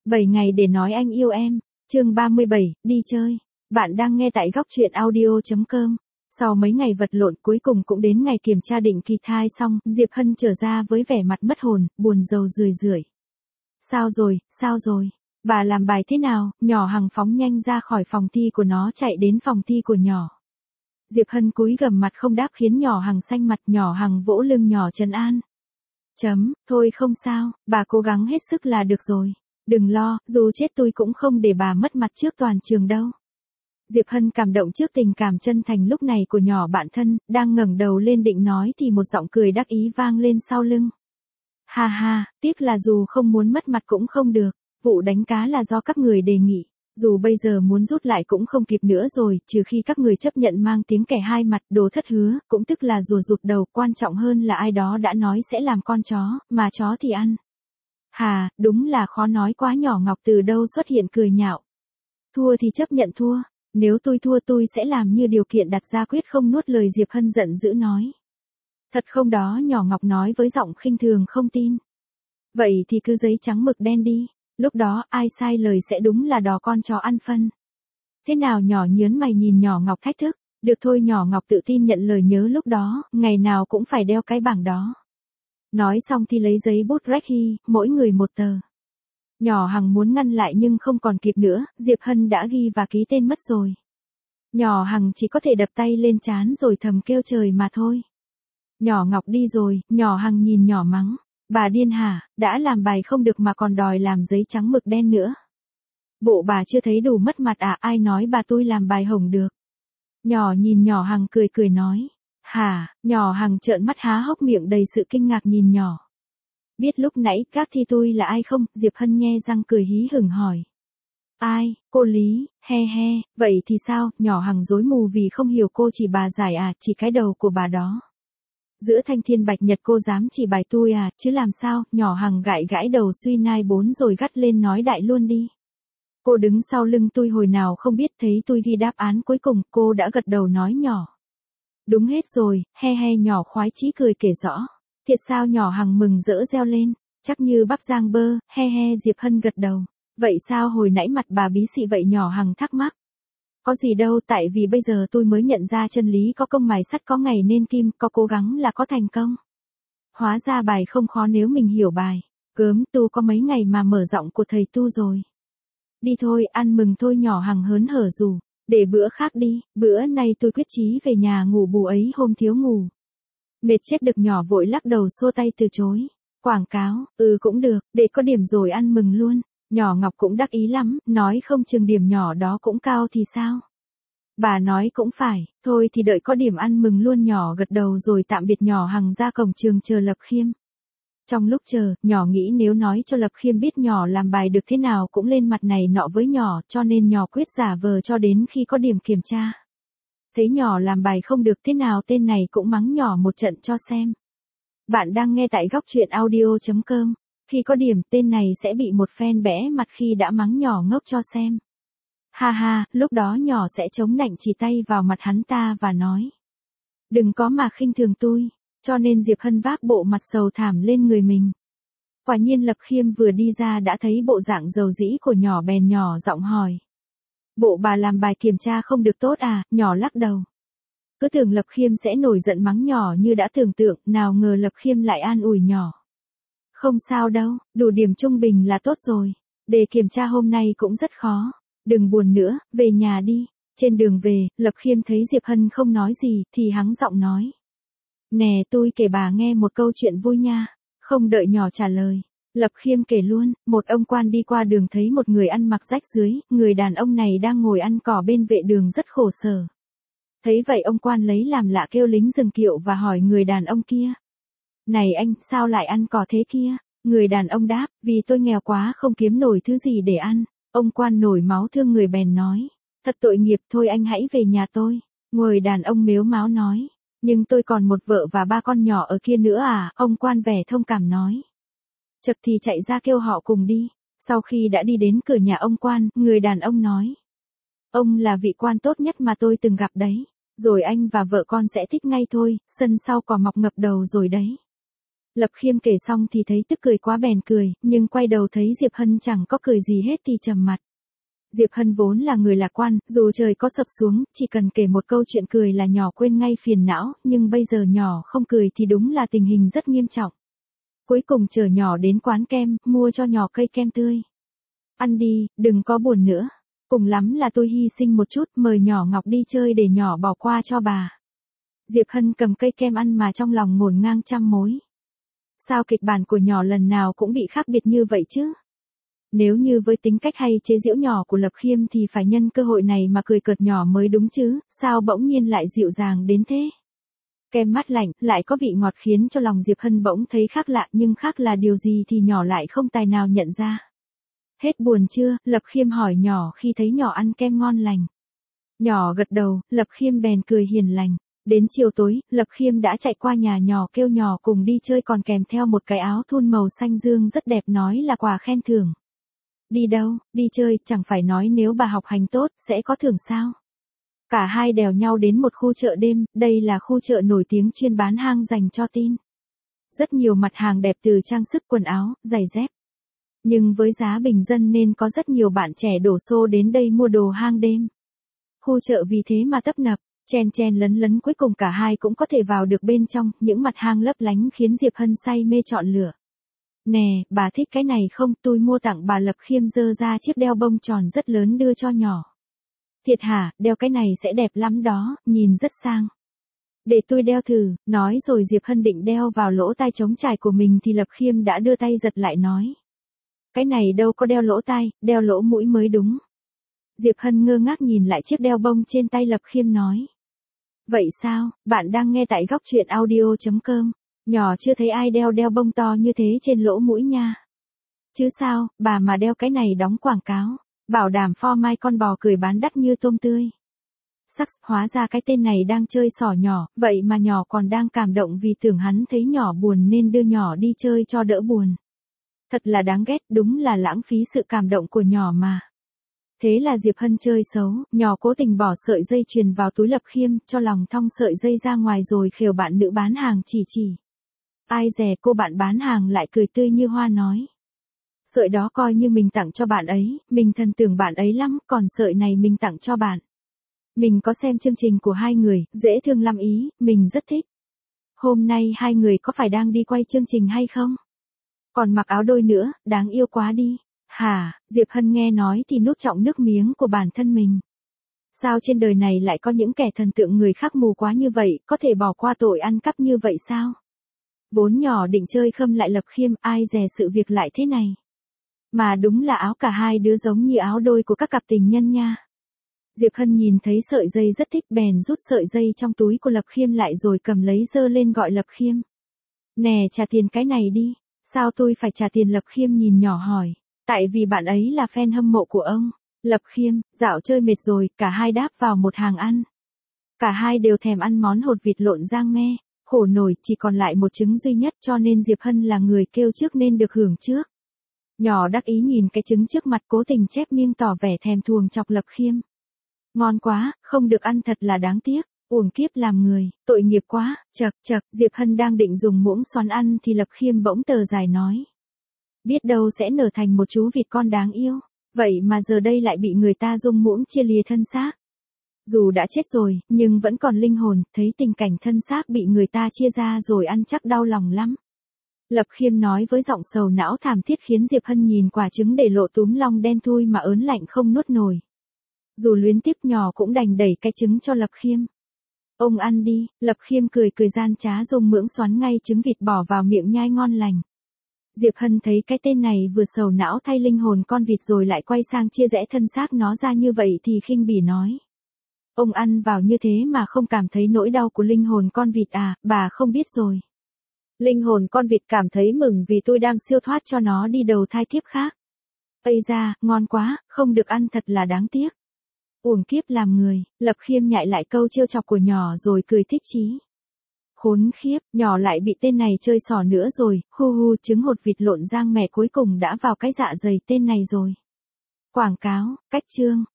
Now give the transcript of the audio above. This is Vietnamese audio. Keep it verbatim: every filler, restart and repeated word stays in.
bảy ngày để nói anh yêu em. Chương ba mươi bảy, đi chơi. Bạn đang nghe tại góc truyện audio chấm com. Sau mấy ngày vật lộn cuối cùng cũng đến ngày kiểm tra định kỳ thai xong, Diệp Hân trở ra với vẻ mặt mất hồn, buồn rầu rười rượi. Sao rồi, sao rồi? Bà làm bài thế nào? Nhỏ Hằng phóng nhanh ra khỏi phòng thi của nó chạy đến phòng thi của nhỏ. Diệp Hân cúi gằm mặt không đáp khiến nhỏ Hằng xanh mặt, nhỏ Hằng vỗ lưng nhỏ trấn an. Chấm, thôi không sao, bà cố gắng hết sức là được rồi. Đừng lo, dù chết tôi cũng không để bà mất mặt trước toàn trường đâu. Diệp Hân cảm động trước tình cảm chân thành lúc này của nhỏ bạn thân, đang ngẩng đầu lên định nói thì một giọng cười đắc ý vang lên sau lưng. Ha ha, tiếc là dù không muốn mất mặt cũng không được, vụ đánh cá là do các người đề nghị. Dù bây giờ muốn rút lại cũng không kịp nữa rồi, trừ khi các người chấp nhận mang tiếng kẻ hai mặt, đồ thất hứa, cũng tức là rùa rụt đầu, quan trọng hơn là ai đó đã nói sẽ làm con chó, mà chó thì ăn. Hà, đúng là khó nói quá. Nhỏ Ngọc từ đâu xuất hiện cười nhạo. Thua thì chấp nhận thua, nếu tôi thua tôi sẽ làm như điều kiện đặt ra, quyết không nuốt lời. Diệp Hân giận dữ nói. Thật không đó? Nhỏ Ngọc nói với giọng khinh thường không tin. Vậy thì cứ giấy trắng mực đen đi. Lúc đó, ai sai lời sẽ đúng là đò con chó ăn phân. Thế nào? Nhỏ nhớn mày nhìn nhỏ Ngọc thách thức. Được thôi. Nhỏ Ngọc tự tin nhận lời, nhớ lúc đó, ngày nào cũng phải đeo cái bảng đó. Nói xong thì lấy giấy bút rách hy, mỗi người một tờ. Nhỏ Hằng muốn ngăn lại nhưng không còn kịp nữa, Diệp Hân đã ghi và ký tên mất rồi. Nhỏ Hằng chỉ có thể đập tay lên trán rồi thầm kêu trời mà thôi. Nhỏ Ngọc đi rồi, nhỏ Hằng nhìn nhỏ mắng. Bà điên hả, đã làm bài không được mà còn đòi làm giấy trắng mực đen nữa. Bộ bà chưa thấy đủ mất mặt à? Ai nói bà tôi làm bài hỏng được? Nhỏ nhìn nhỏ Hằng cười cười nói. Hả? Nhỏ Hằng trợn mắt há hốc miệng đầy sự kinh ngạc nhìn nhỏ. Biết lúc nãy các thi tôi là ai không? Diệp Hân nhe răng cười hí hửng hỏi. Ai? Cô Lý, he he, vậy thì sao? Nhỏ Hằng rối mù vì không hiểu. Cô chỉ bà giải à? Chỉ cái đầu của bà đó. Giữa thanh thiên bạch nhật cô dám chỉ bài tôi à? Chứ làm sao? Nhỏ Hằng gãi gãi đầu suy nai bốn rồi gắt lên nói đại luôn đi. Cô đứng sau lưng tôi hồi nào không biết, thấy tôi ghi đáp án cuối cùng, cô đã gật đầu nói nhỏ. Đúng hết rồi, he he. Nhỏ khoái chí cười kể rõ. Thiệt sao? Nhỏ Hằng mừng rỡ reo lên. Chắc như bắp rang bơ, he he. Diệp Hân gật đầu. Vậy sao hồi nãy mặt bà bí xị vậy? Nhỏ Hằng thắc mắc. Có gì đâu, tại vì bây giờ tôi mới nhận ra chân lý có công mài sắt có ngày nên kim, có cố gắng là có thành công. Hóa ra bài không khó nếu mình hiểu bài. Gớm, tu có mấy ngày mà mở giọng của thầy tu rồi. Đi thôi, ăn mừng thôi. Nhỏ Hằng hớn hở rủ. Để bữa khác đi, bữa nay tôi quyết chí về nhà ngủ bù ấy hôm thiếu ngủ. Mệt chết được. Nhỏ vội lắc đầu xua tay từ chối. Quảng cáo, ừ cũng được, để có điểm rồi ăn mừng luôn. Nhỏ Ngọc cũng đắc ý lắm, nói không chừng điểm nhỏ đó cũng cao thì sao? Bà nói cũng phải, thôi thì đợi có điểm ăn mừng luôn. Nhỏ gật đầu rồi tạm biệt. Nhỏ Hằng ra cổng trường chờ Lập Khiêm. Trong lúc chờ, nhỏ nghĩ nếu nói cho Lập Khiêm biết nhỏ làm bài được thế nào cũng lên mặt này nọ với nhỏ, cho nên nhỏ quyết giả vờ cho đến khi có điểm kiểm tra. Thấy nhỏ làm bài không được thế nào tên này cũng mắng nhỏ một trận cho xem. Bạn đang nghe tại góc truyện audio chấm com. Khi có điểm tên này sẽ bị một phen bẽ mặt khi đã mắng nhỏ ngốc cho xem. Ha ha, lúc đó nhỏ sẽ chống nạnh chỉ tay vào mặt hắn ta và nói. Đừng có mà khinh thường tôi. Cho nên Diệp Hân vác bộ mặt sầu thảm lên người mình. Quả nhiên Lập Khiêm vừa đi ra đã thấy bộ dạng dầu dĩ của nhỏ bèn nhỏ giọng hỏi. Bộ bà làm bài kiểm tra không được tốt à? Nhỏ lắc đầu. Cứ tưởng Lập Khiêm sẽ nổi giận mắng nhỏ như đã tưởng tượng, nào ngờ Lập Khiêm lại an ủi nhỏ. Không sao đâu, đủ điểm trung bình là tốt rồi. Đề kiểm tra hôm nay cũng rất khó. Đừng buồn nữa, về nhà đi. Trên đường về, Lập Khiêm thấy Diệp Hân không nói gì thì hắng giọng nói. Nè, tôi kể bà nghe một câu chuyện vui nha. Không đợi nhỏ trả lời, Lập Khiêm kể luôn. Một ông quan đi qua đường thấy một người ăn mặc rách rưới, người đàn ông này đang ngồi ăn cỏ bên vệ đường rất khổ sở. Thấy vậy ông quan lấy làm lạ kêu lính dừng kiệu và hỏi người đàn ông kia. Này anh, sao lại ăn cỏ thế kia? Người đàn ông đáp, vì tôi nghèo quá không kiếm nổi thứ gì để ăn. Ông quan nổi máu thương người bèn nói. Thật tội nghiệp, thôi anh hãy về nhà tôi. Người đàn ông mếu máo nói. Nhưng tôi còn một vợ và ba con nhỏ ở kia nữa à? Ông quan vẻ thông cảm nói. Chật thì chạy ra kêu họ cùng đi. Sau khi đã đi đến cửa nhà ông quan, người đàn ông nói. Ông là vị quan tốt nhất mà tôi từng gặp đấy. Rồi anh và vợ con sẽ thích ngay thôi, sân sau cỏ mọc ngập đầu rồi đấy. Lập Khiêm kể xong thì thấy tức cười quá bèn cười, nhưng quay đầu thấy Diệp Hân chẳng có cười gì hết thì trầm mặt. Diệp Hân vốn là người lạc quan, dù trời có sập xuống, chỉ cần kể một câu chuyện cười là nhỏ quên ngay phiền não, nhưng bây giờ nhỏ không cười thì đúng là tình hình rất nghiêm trọng. Cuối cùng chở nhỏ đến quán kem, mua cho nhỏ cây kem tươi. Ăn đi, đừng có buồn nữa. Cùng lắm là tôi hy sinh một chút, mời nhỏ Ngọc đi chơi để nhỏ bỏ qua cho bà. Diệp Hân cầm cây kem ăn mà trong lòng ngổn ngang trăm mối. Sao kịch bản của nhỏ lần nào cũng bị khác biệt như vậy chứ? Nếu như với tính cách hay chế giễu nhỏ của Lập Khiêm thì phải nhân cơ hội này mà cười cợt nhỏ mới đúng chứ, sao bỗng nhiên lại dịu dàng đến thế? Kem mát lạnh, lại có vị ngọt khiến cho lòng Diệp Hân bỗng thấy khác lạ, nhưng khác là điều gì thì nhỏ lại không tài nào nhận ra. Hết buồn chưa? Lập Khiêm hỏi nhỏ khi thấy nhỏ ăn kem ngon lành. Nhỏ gật đầu, Lập Khiêm bèn cười hiền lành. Đến chiều tối, Lập Khiêm đã chạy qua nhà nhỏ kêu nhỏ cùng đi chơi còn kèm theo một cái áo thun màu xanh dương rất đẹp nói là quà khen thưởng. Đi đâu? Đi chơi, chẳng phải nói nếu bà học hành tốt, sẽ có thưởng sao? Cả hai đèo nhau đến một khu chợ đêm, đây là khu chợ nổi tiếng chuyên bán hàng dành cho teen. Rất nhiều mặt hàng đẹp từ trang sức quần áo, giày dép. Nhưng với giá bình dân nên có rất nhiều bạn trẻ đổ xô đến đây mua đồ hang đêm. Khu chợ vì thế mà tấp nập, chen chen lấn lấn cuối cùng cả hai cũng có thể vào được bên trong, những mặt hàng lấp lánh khiến Diệp Hân say mê chọn lựa. Nè, bà thích cái này không? Tôi mua tặng bà. Lập Khiêm giơ ra chiếc đeo bông tròn rất lớn đưa cho nhỏ. Thiệt hả, đeo cái này sẽ đẹp lắm đó, nhìn rất sang. Để tôi đeo thử, nói rồi Diệp Hân định đeo vào lỗ tai trống trải của mình thì Lập Khiêm đã đưa tay giật lại nói. Cái này đâu có đeo lỗ tai, đeo lỗ mũi mới đúng. Diệp Hân ngơ ngác nhìn lại chiếc đeo bông trên tay Lập Khiêm nói. Vậy sao, bạn đang nghe tại góc truyện audio chấm com. Nhỏ chưa thấy ai đeo đeo bông to như thế trên lỗ mũi nha. Chứ sao, bà mà đeo cái này đóng quảng cáo. Bảo đảm pho mai con bò cười bán đắt như tôm tươi. Sắc, hóa ra cái tên này đang chơi xỏ nhỏ, vậy mà nhỏ còn đang cảm động vì tưởng hắn thấy nhỏ buồn nên đưa nhỏ đi chơi cho đỡ buồn. Thật là đáng ghét, đúng là lãng phí sự cảm động của nhỏ mà. Thế là Diệp Hân chơi xấu, nhỏ cố tình bỏ sợi dây chuyền vào túi Lập Khiêm, cho lòng thong sợi dây ra ngoài rồi khều bạn nữ bán hàng chỉ chỉ. Ai dè cô bạn bán hàng lại cười tươi như hoa nói. Sợi đó coi như mình tặng cho bạn ấy, mình thần tưởng bạn ấy lắm, còn sợi này mình tặng cho bạn. Mình có xem chương trình của hai người, dễ thương lắm ý, mình rất thích. Hôm nay hai người có phải đang đi quay chương trình hay không? Còn mặc áo đôi nữa, đáng yêu quá đi. Hả, Diệp Hân nghe nói thì nuốt trọn nước miếng của bản thân mình. Sao trên đời này lại có những kẻ thần tượng người khác mù quá như vậy, có thể bỏ qua tội ăn cắp như vậy sao? Vốn nhỏ định chơi khâm lại Lập Khiêm, ai dè sự việc lại thế này. Mà đúng là áo cả hai đứa giống như áo đôi của các cặp tình nhân nha. Diệp Hân nhìn thấy sợi dây rất thích bèn rút sợi dây trong túi của Lập Khiêm lại rồi cầm lấy giơ lên gọi Lập Khiêm. Nè trả tiền cái này đi. Sao tôi phải trả tiền? Lập Khiêm nhìn nhỏ hỏi. Tại vì bạn ấy là fan hâm mộ của ông. Lập Khiêm, dạo chơi mệt rồi, cả hai đáp vào một hàng ăn. Cả hai đều thèm ăn món hột vịt lộn rang me. Khổ nổi, chỉ còn lại một trứng duy nhất cho nên Diệp Hân là người kêu trước nên được hưởng trước. Nhỏ đắc ý nhìn cái trứng trước mặt cố tình chép miệng tỏ vẻ thèm thuồng chọc Lập Khiêm. Ngon quá, không được ăn thật là đáng tiếc, uổng kiếp làm người, tội nghiệp quá, chậc chậc, Diệp Hân đang định dùng muỗng xoắn ăn thì Lập Khiêm bỗng tờ dài nói. Biết đâu sẽ nở thành một chú vịt con đáng yêu, vậy mà giờ đây lại bị người ta dùng muỗng chia lìa thân xác. Dù đã chết rồi, nhưng vẫn còn linh hồn, thấy tình cảnh thân xác bị người ta chia ra rồi ăn chắc đau lòng lắm. Lập Khiêm nói với giọng sầu não thảm thiết khiến Diệp Hân nhìn quả trứng để lộ túm long đen thui mà ớn lạnh không nuốt nổi. Dù luyến tiếc nhỏ cũng đành đẩy cái trứng cho Lập Khiêm. Ông ăn đi, Lập Khiêm cười cười gian trá dùng muỗng xoắn ngay trứng vịt bỏ vào miệng nhai ngon lành. Diệp Hân thấy cái tên này vừa sầu não thay linh hồn con vịt rồi lại quay sang chia rẽ thân xác nó ra như vậy thì khinh bỉ nói. Ông ăn vào như thế mà không cảm thấy nỗi đau của linh hồn con vịt à, bà không biết rồi. Linh hồn con vịt cảm thấy mừng vì tôi đang siêu thoát cho nó đi đầu thai kiếp khác. Ây da, ngon quá, không được ăn thật là đáng tiếc. Uổng kiếp làm người, Lập Khiêm nhại lại câu trêu chọc của nhỏ rồi cười thích chí. Khốn khiếp, nhỏ lại bị tên này chơi xỏ nữa rồi, hu hu trứng hột vịt lộn rang mè cuối cùng đã vào cái dạ dày tên này rồi. Quảng cáo, cách chương.